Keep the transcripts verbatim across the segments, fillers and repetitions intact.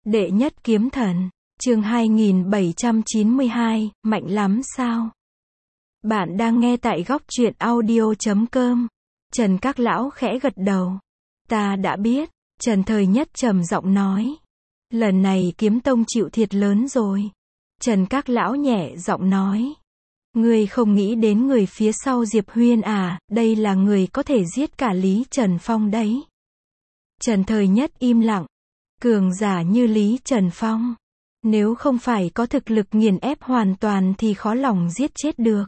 Đệ nhất kiếm thần, chương hai nghìn bảy trăm chín mươi hai, mạnh lắm sao? Bạn đang nghe tại góc truyện audio chấm com. Trần Các Lão khẽ gật đầu. Ta đã biết, Trần Thời Nhất trầm giọng nói. Lần này kiếm tông chịu thiệt lớn rồi. Trần Các Lão nhẹ giọng nói. Ngươi không nghĩ đến người phía sau Diệp Huyên à, đây là người có thể giết cả Lý Trần Phong đấy. Trần Thời Nhất im lặng. Cường giả như Lý Trần Phong, nếu không phải có thực lực nghiền ép hoàn toàn thì khó lòng giết chết được.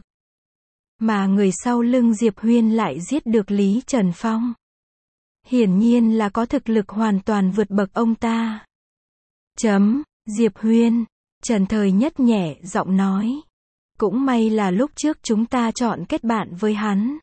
Mà người sau lưng Diệp Huyên lại giết được Lý Trần Phong. Hiển nhiên là có thực lực hoàn toàn vượt bậc ông ta. Chấm, Diệp Huyên, Trần Thời Nhất nhẹ giọng nói. Cũng may là lúc trước chúng ta chọn kết bạn với hắn.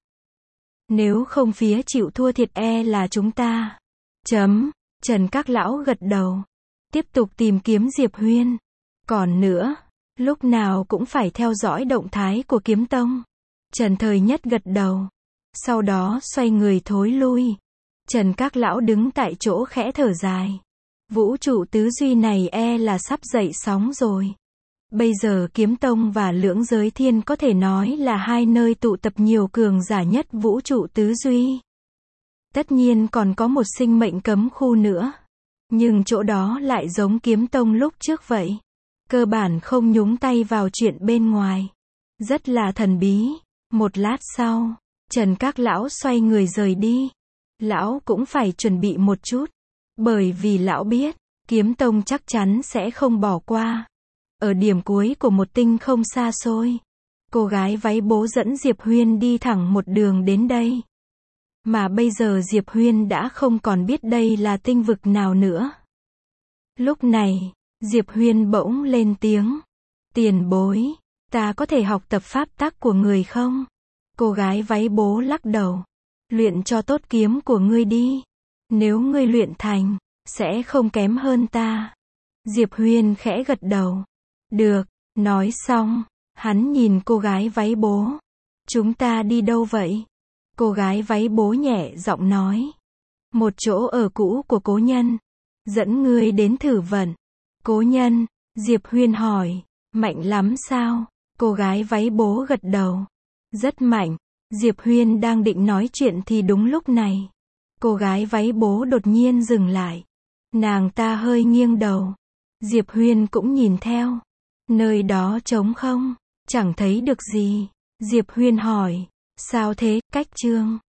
Nếu không phía chịu thua thiệt e là chúng ta. Chấm, Trần Các Lão gật đầu. Tiếp tục tìm kiếm Diệp Huyên. Còn nữa, lúc nào cũng phải theo dõi động thái của kiếm tông. Trần Thời Nhất gật đầu. Sau đó xoay người thối lui. Trần Các Lão đứng tại chỗ khẽ thở dài. Vũ trụ tứ duy này e là sắp dậy sóng rồi. Bây giờ kiếm tông và lưỡng giới thiên có thể nói là hai nơi tụ tập nhiều cường giả nhất vũ trụ tứ duy. Tất nhiên còn có một sinh mệnh cấm khu nữa. Nhưng chỗ đó lại giống kiếm tông lúc trước vậy. Cơ bản không nhúng tay vào chuyện bên ngoài. Rất là thần bí. Một lát sau, Trần Các Lão xoay người rời đi. Lão cũng phải chuẩn bị một chút. Bởi vì lão biết, kiếm tông chắc chắn sẽ không bỏ qua. Ở điểm cuối của một tinh không xa xôi, cô gái váy bố dẫn Diệp Huyên đi thẳng một đường đến đây. Mà bây giờ Diệp Huyên đã không còn biết đây là tinh vực nào nữa. Lúc này, Diệp Huyên bỗng lên tiếng. Tiền bối, ta có thể học tập pháp tắc của người không? Cô gái váy bố lắc đầu. Luyện cho tốt kiếm của ngươi đi. Nếu ngươi luyện thành, sẽ không kém hơn ta. Diệp Huyên khẽ gật đầu. Được, nói xong, hắn nhìn cô gái váy bố. Chúng ta đi đâu vậy? Cô gái váy bố nhẹ giọng nói. Một chỗ ở cũ của cố nhân. Dẫn ngươi đến thử vận. Cố nhân, Diệp Huyên hỏi. Mạnh lắm sao? Cô gái váy bố gật đầu. Rất mạnh. Diệp Huyên đang định nói chuyện thì đúng lúc này. Cô gái váy bố đột nhiên dừng lại. Nàng ta hơi nghiêng đầu. Diệp Huyên cũng nhìn theo. Nơi đó trống không? Chẳng thấy được gì. Diệp Huyên hỏi. Sao thế, cách chương?